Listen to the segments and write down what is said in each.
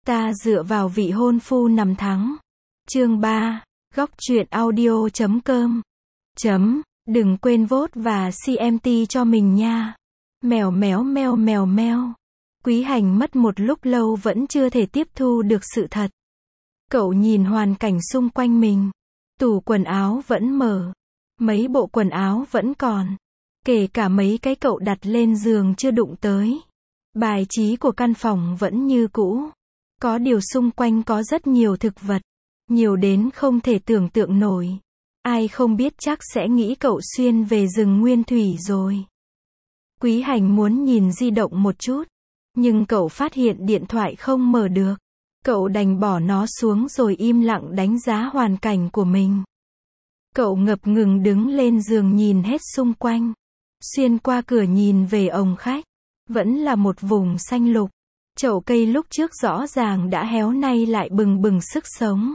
Ta dựa vào vị hôn phu nằm thắng. Chương 3. Góc truyện audio.com. Đừng quên vote và CMT cho mình nha. Mèo méo meo mèo meo. Quý Hành mất một lúc lâu vẫn chưa thể tiếp thu được sự thật. Cậu nhìn hoàn cảnh xung quanh mình. Tủ quần áo vẫn mở. Mấy bộ quần áo vẫn còn. Kể cả mấy cái cậu đặt lên giường chưa đụng tới. Bài trí của căn phòng vẫn như cũ. Có điều xung quanh có rất nhiều thực vật. Nhiều đến không thể tưởng tượng nổi. Ai không biết chắc sẽ nghĩ cậu xuyên về rừng nguyên thủy rồi. Quý Hành muốn nhìn di động một chút. Nhưng cậu phát hiện điện thoại không mở được. Cậu đành bỏ nó xuống rồi im lặng đánh giá hoàn cảnh của mình. Cậu ngập ngừng đứng lên giường nhìn hết xung quanh. Xuyên qua cửa nhìn về ồng khách. Vẫn là một vùng xanh lục. Chậu cây lúc trước rõ ràng đã héo nay lại bừng bừng sức sống.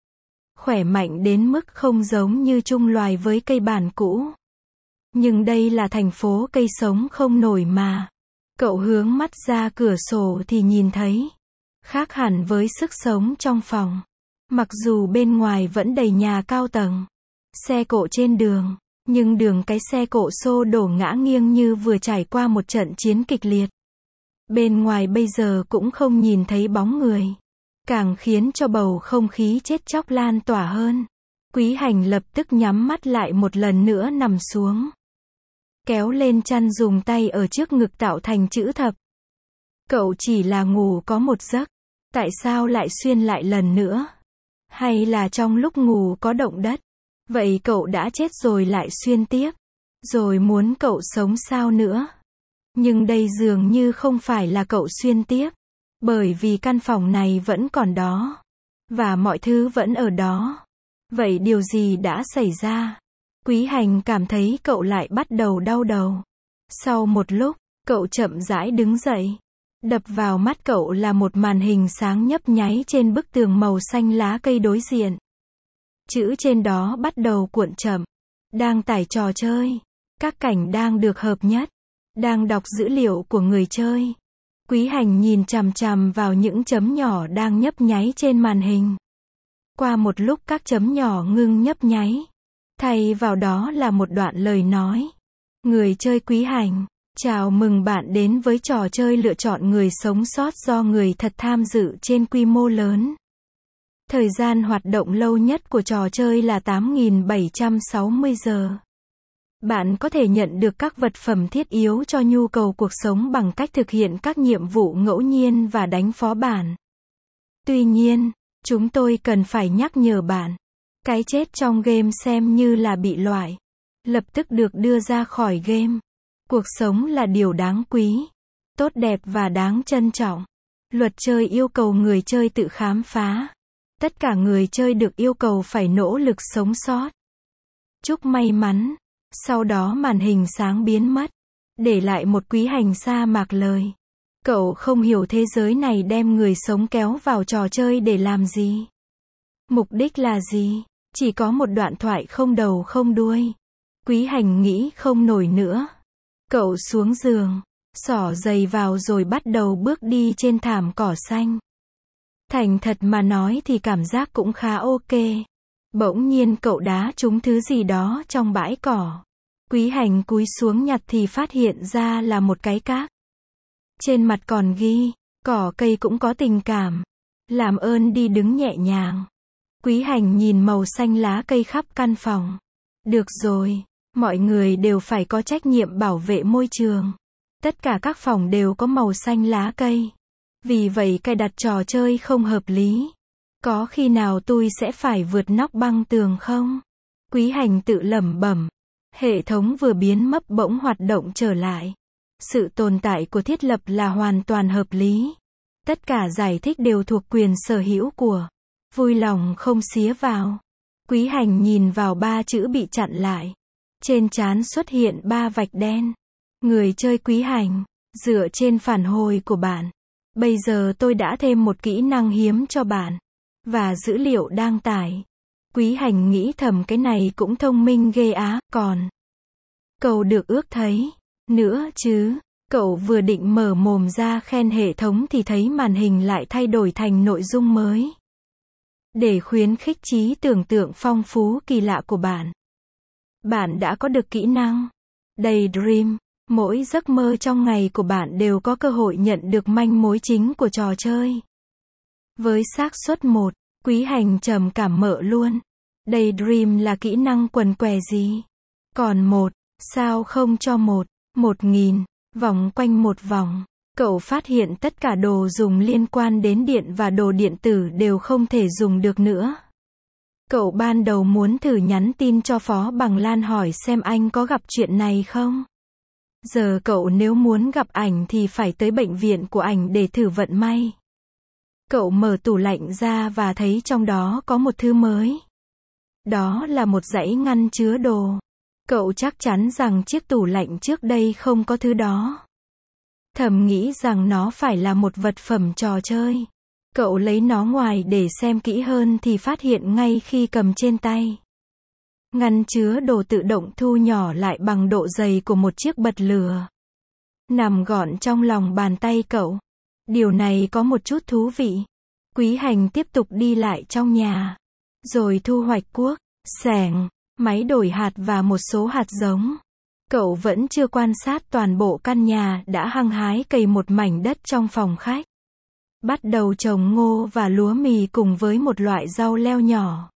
Khỏe mạnh đến mức không giống như chung loài với cây bản cũ. Nhưng đây là thành phố cây sống không nổi mà. Cậu hướng mắt ra cửa sổ thì nhìn thấy. Khác hẳn với sức sống trong phòng. Mặc dù bên ngoài vẫn đầy nhà cao tầng. Xe cộ trên đường. Nhưng đường cái xe cộ xô đổ ngã nghiêng như vừa trải qua một trận chiến kịch liệt. Bên ngoài bây giờ cũng không nhìn thấy bóng người. Càng khiến cho bầu không khí chết chóc lan tỏa hơn. Quý Hành lập tức nhắm mắt lại một lần nữa nằm xuống. Kéo lên chăn dùng tay ở trước ngực tạo thành chữ thập. Cậu chỉ là ngủ có một giấc. Tại sao lại xuyên lại lần nữa? Hay là trong lúc ngủ có động đất? Vậy cậu đã chết rồi lại xuyên tiếp. Rồi muốn cậu sống sao nữa? Nhưng đây dường như không phải là cậu xuyên tiếp. Bởi vì căn phòng này vẫn còn đó. Và mọi thứ vẫn ở đó. Vậy điều gì đã xảy ra? Quý Hành cảm thấy cậu lại bắt đầu đau đầu. Sau một lúc, cậu chậm rãi đứng dậy. Đập vào mắt cậu là một màn hình sáng nhấp nháy trên bức tường màu xanh lá cây đối diện. Chữ trên đó bắt đầu cuộn chậm. Đang tải trò chơi. Các cảnh đang được hợp nhất. Đang đọc dữ liệu của người chơi. Quý Hành nhìn chằm chằm vào những chấm nhỏ đang nhấp nháy trên màn hình. Qua một lúc các chấm nhỏ ngưng nhấp nháy. Thay vào đó là một đoạn lời nói. Người chơi Quý Hành. Chào mừng bạn đến với trò chơi lựa chọn người sống sót do người thật tham dự trên quy mô lớn. Thời gian hoạt động lâu nhất của trò chơi là 8.760 giờ. Bạn có thể nhận được các vật phẩm thiết yếu cho nhu cầu cuộc sống bằng cách thực hiện các nhiệm vụ ngẫu nhiên và đánh phó bản. Tuy nhiên, chúng tôi cần phải nhắc nhở bạn. Cái chết trong game xem như là bị loại. Lập tức được đưa ra khỏi game. Cuộc sống là điều đáng quý, tốt đẹp và đáng trân trọng. Luật chơi yêu cầu người chơi tự khám phá. Tất cả người chơi được yêu cầu phải nỗ lực sống sót. Chúc may mắn. Sau đó màn hình sáng biến mất. Để lại một Quý Hành sa mạc lời. Cậu không hiểu thế giới này đem người sống kéo vào trò chơi để làm gì. Mục đích là gì? Chỉ có một đoạn thoại không đầu không đuôi. Quý Hành nghĩ không nổi nữa. Cậu xuống giường. Xỏ giày vào rồi bắt đầu bước đi trên thảm cỏ xanh. Thành thật mà nói thì cảm giác cũng khá ok. Bỗng nhiên cậu đá trúng thứ gì đó trong bãi cỏ. Quý Hành cúi xuống nhặt thì phát hiện ra là một cái cát. Trên mặt còn ghi, cỏ cây cũng có tình cảm. Làm ơn đi đứng nhẹ nhàng. Quý Hành nhìn màu xanh lá cây khắp căn phòng. Được rồi, mọi người đều phải có trách nhiệm bảo vệ môi trường. Tất cả các phòng đều có màu xanh lá cây. Vì vậy cài đặt trò chơi không hợp lý. Có khi nào tôi sẽ phải vượt nóc băng tường không? Quý Hành tự lẩm bẩm. Hệ thống vừa biến mất bỗng hoạt động trở lại. Sự tồn tại của thiết lập là hoàn toàn hợp lý. Tất cả giải thích đều thuộc quyền sở hữu của. Vui lòng không xía vào. Quý Hành nhìn vào 3 chữ bị chặn lại. Trên trán xuất hiện 3 vạch đen. Người chơi Quý Hành. Dựa trên phản hồi của bạn. Bây giờ tôi đã thêm một kỹ năng hiếm cho bạn. Và dữ liệu đang tải. Quý Hành nghĩ thầm cái này cũng thông minh ghê á, còn. Cầu được ước thấy. Nữa chứ. Cậu vừa định mở mồm ra khen hệ thống thì thấy màn hình lại thay đổi thành nội dung mới. Để khuyến khích trí tưởng tượng phong phú kỳ lạ của bạn. Bạn đã có được kỹ năng Daydream. Mỗi giấc mơ trong ngày của bạn đều có cơ hội nhận được manh mối chính của trò chơi. Với xác suất 1, Quý Hành trầm cảm mợ luôn. Daydream là kỹ năng quần què gì? Còn 1, sao không cho 1000, vòng quanh một vòng. Cậu phát hiện tất cả đồ dùng liên quan đến điện và đồ điện tử đều không thể dùng được nữa. Cậu ban đầu muốn thử nhắn tin cho Phó Bằng Lan hỏi xem anh có gặp chuyện này không. Giờ cậu nếu muốn gặp ảnh thì phải tới bệnh viện của ảnh để thử vận may. Cậu mở tủ lạnh ra và thấy trong đó có một thứ mới. Đó là một dãy ngăn chứa đồ. Cậu chắc chắn rằng chiếc tủ lạnh trước đây không có thứ đó. Thầm nghĩ rằng nó phải là một vật phẩm trò chơi. Cậu lấy nó ngoài để xem kỹ hơn thì phát hiện ngay khi cầm trên tay. Ngăn chứa đồ tự động thu nhỏ lại bằng độ dày của một chiếc bật lửa. Nằm gọn trong lòng bàn tay cậu. Điều này có một chút thú vị. Quý Hành tiếp tục đi lại trong nhà. Rồi thu hoạch cuốc, xẻng, máy đổi hạt và một số hạt giống. Cậu vẫn chưa quan sát toàn bộ căn nhà đã hăng hái cày một mảnh đất trong phòng khách. Bắt đầu trồng ngô và lúa mì cùng với một loại rau leo nhỏ.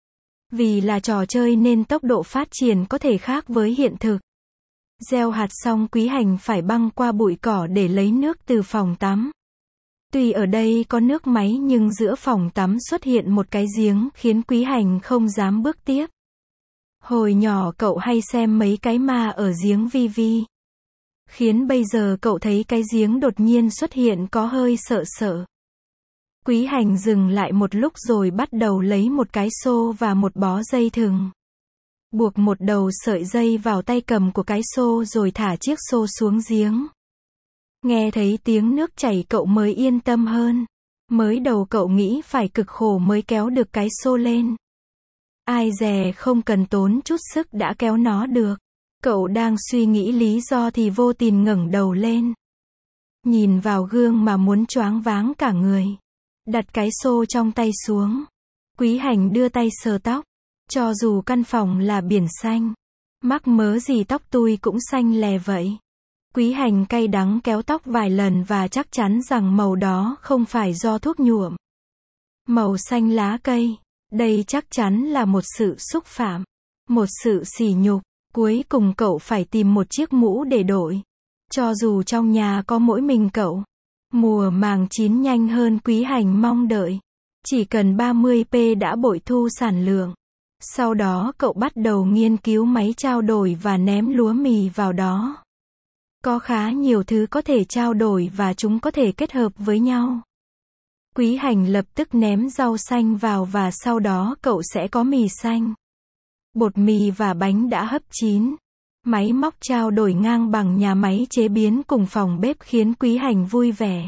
Vì là trò chơi nên tốc độ phát triển có thể khác với hiện thực. Gieo hạt xong Quý Hành phải băng qua bụi cỏ để lấy nước từ phòng tắm. Tuy ở đây có nước máy nhưng giữa phòng tắm xuất hiện một cái giếng khiến Quý Hành không dám bước tiếp. Hồi nhỏ cậu hay xem mấy cái ma ở giếng vi. Khiến bây giờ cậu thấy cái giếng đột nhiên xuất hiện có hơi sợ sợ. Quý Hành dừng lại một lúc rồi bắt đầu lấy một cái xô và một bó dây thừng. Buộc một đầu sợi dây vào tay cầm của cái xô rồi thả chiếc xô xuống giếng. Nghe thấy tiếng nước chảy cậu mới yên tâm hơn. Mới đầu cậu nghĩ phải cực khổ mới kéo được cái xô lên. Ai dè không cần tốn chút sức đã kéo nó được. Cậu đang suy nghĩ lý do thì vô tình ngẩng đầu lên. Nhìn vào gương mà muốn choáng váng cả người. Đặt cái xô trong tay xuống. Quý Hành đưa tay sờ tóc. Cho dù căn phòng là biển xanh. Mắc mớ gì tóc tôi cũng xanh lè vậy. Quý Hành cay đắng kéo tóc vài lần và chắc chắn rằng màu đó không phải do thuốc nhuộm. Màu xanh lá cây. Đây chắc chắn là một sự xúc phạm. Một sự sỉ nhục. Cuối cùng cậu phải tìm một chiếc mũ để đội. Cho dù trong nhà có mỗi mình cậu. Mùa màng chín nhanh hơn Quý Hành mong đợi. Chỉ cần 30p đã bội thu sản lượng. Sau đó cậu bắt đầu nghiên cứu máy trao đổi và ném lúa mì vào đó. Có khá nhiều thứ có thể trao đổi và chúng có thể kết hợp với nhau. Quý Hành lập tức ném rau xanh vào và sau đó cậu sẽ có mì xanh. Bột mì và bánh đã hấp chín. Máy móc trao đổi ngang bằng nhà máy chế biến cùng phòng bếp khiến Quý Hành vui vẻ.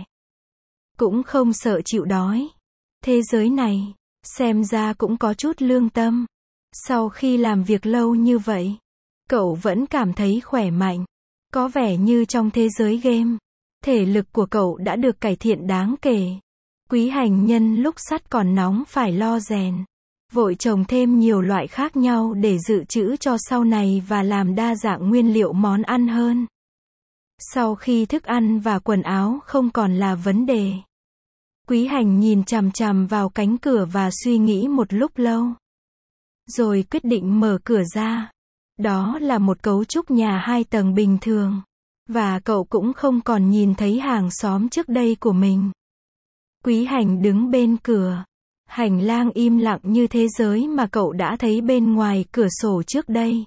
Cũng không sợ chịu đói. Thế giới này, xem ra cũng có chút lương tâm. Sau khi làm việc lâu như vậy, cậu vẫn cảm thấy khỏe mạnh. Có vẻ như trong thế giới game, thể lực của cậu đã được cải thiện đáng kể. Quý Hành nhân lúc sắt còn nóng phải lo rèn. Vội trồng thêm nhiều loại khác nhau để dự trữ cho sau này và làm đa dạng nguyên liệu món ăn hơn. Sau khi thức ăn và quần áo không còn là vấn đề, Quý Hành nhìn chằm chằm vào cánh cửa và suy nghĩ một lúc lâu. Rồi quyết định mở cửa ra. Đó là một cấu trúc nhà 2 tầng bình thường. Và cậu cũng không còn nhìn thấy hàng xóm trước đây của mình. Quý Hành đứng bên cửa. Hành lang im lặng như thế giới mà cậu đã thấy bên ngoài cửa sổ trước đây.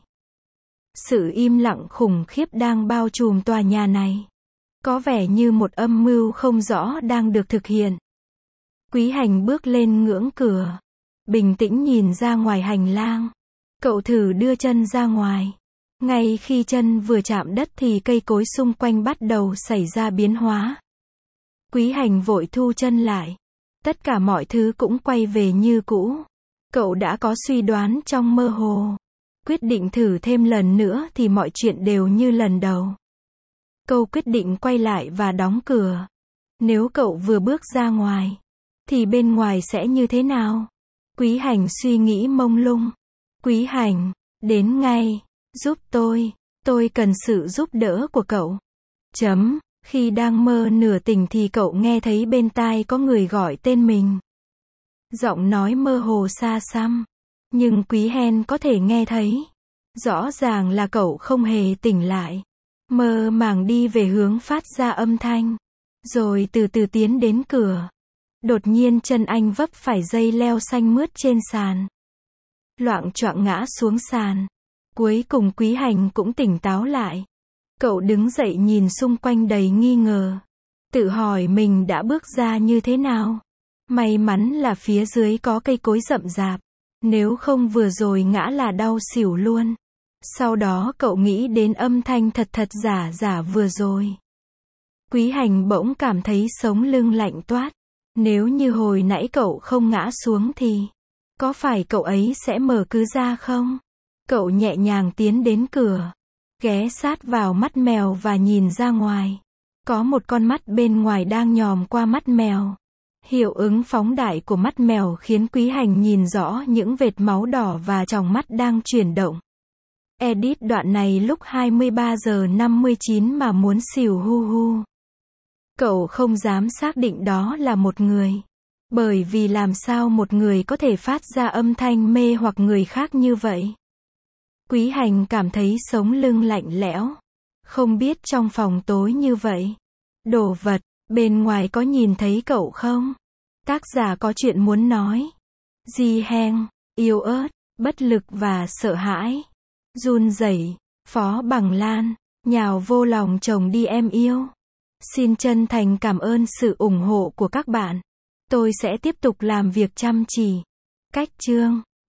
Sự im lặng khủng khiếp đang bao trùm tòa nhà này. Có vẻ như một âm mưu không rõ đang được thực hiện. Quý Hành bước lên ngưỡng cửa. Bình tĩnh nhìn ra ngoài hành lang. Cậu thử đưa chân ra ngoài. Ngay khi chân vừa chạm đất thì cây cối xung quanh bắt đầu xảy ra biến hóa. Quý Hành vội thu chân lại. Tất cả mọi thứ cũng quay về như cũ. Cậu đã có suy đoán trong mơ hồ. Quyết định thử thêm lần nữa thì mọi chuyện đều như lần đầu. Câu quyết định quay lại và đóng cửa. Nếu cậu vừa bước ra ngoài, thì bên ngoài sẽ như thế nào? Quý Hành suy nghĩ mông lung. Quý Hành, đến ngay, giúp tôi cần sự giúp đỡ của cậu. Khi đang mơ nửa tỉnh thì cậu nghe thấy bên tai có người gọi tên mình. Giọng nói mơ hồ xa xăm, nhưng Quý Hen có thể nghe thấy. Rõ ràng là cậu không hề tỉnh lại. Mơ màng đi về hướng phát ra âm thanh, rồi từ từ tiến đến cửa. Đột nhiên chân anh vấp phải dây leo xanh mướt trên sàn. Loạng choạng ngã xuống sàn. Cuối cùng Quý Hành cũng tỉnh táo lại. Cậu đứng dậy nhìn xung quanh đầy nghi ngờ. Tự hỏi mình đã bước ra như thế nào. May mắn là phía dưới có cây cối rậm rạp. Nếu không vừa rồi ngã là đau xỉu luôn. Sau đó cậu nghĩ đến âm thanh thật giả vừa rồi. Quý Hành bỗng cảm thấy sống lưng lạnh toát. Nếu như hồi nãy cậu không ngã xuống thì, có phải cậu ấy sẽ mở cứ ra không? Cậu nhẹ nhàng tiến đến cửa, ghé sát vào mắt mèo và nhìn ra ngoài. Có một con mắt bên ngoài đang nhòm qua mắt mèo. Hiệu ứng phóng đại của mắt mèo khiến Quý Hành nhìn rõ những vệt máu đỏ và tròng mắt đang chuyển động. Edit đoạn này lúc 23 giờ 59 mà muốn xỉu hu hu. Cậu không dám xác định đó là một người. Bởi vì làm sao một người có thể phát ra âm thanh mê hoặc người khác như vậy? Quý Hành cảm thấy sống lưng lạnh lẽo. Không biết trong phòng tối như vậy, đồ vật bên ngoài có nhìn thấy cậu không? Tác giả có chuyện muốn nói. Di Heng, yếu ớt, bất lực và sợ hãi. Run rẩy, Phó Bằng Lan, nhào vô lòng chồng đi em yêu. Xin chân thành cảm ơn sự ủng hộ của các bạn. Tôi sẽ tiếp tục làm việc chăm chỉ. Cách chương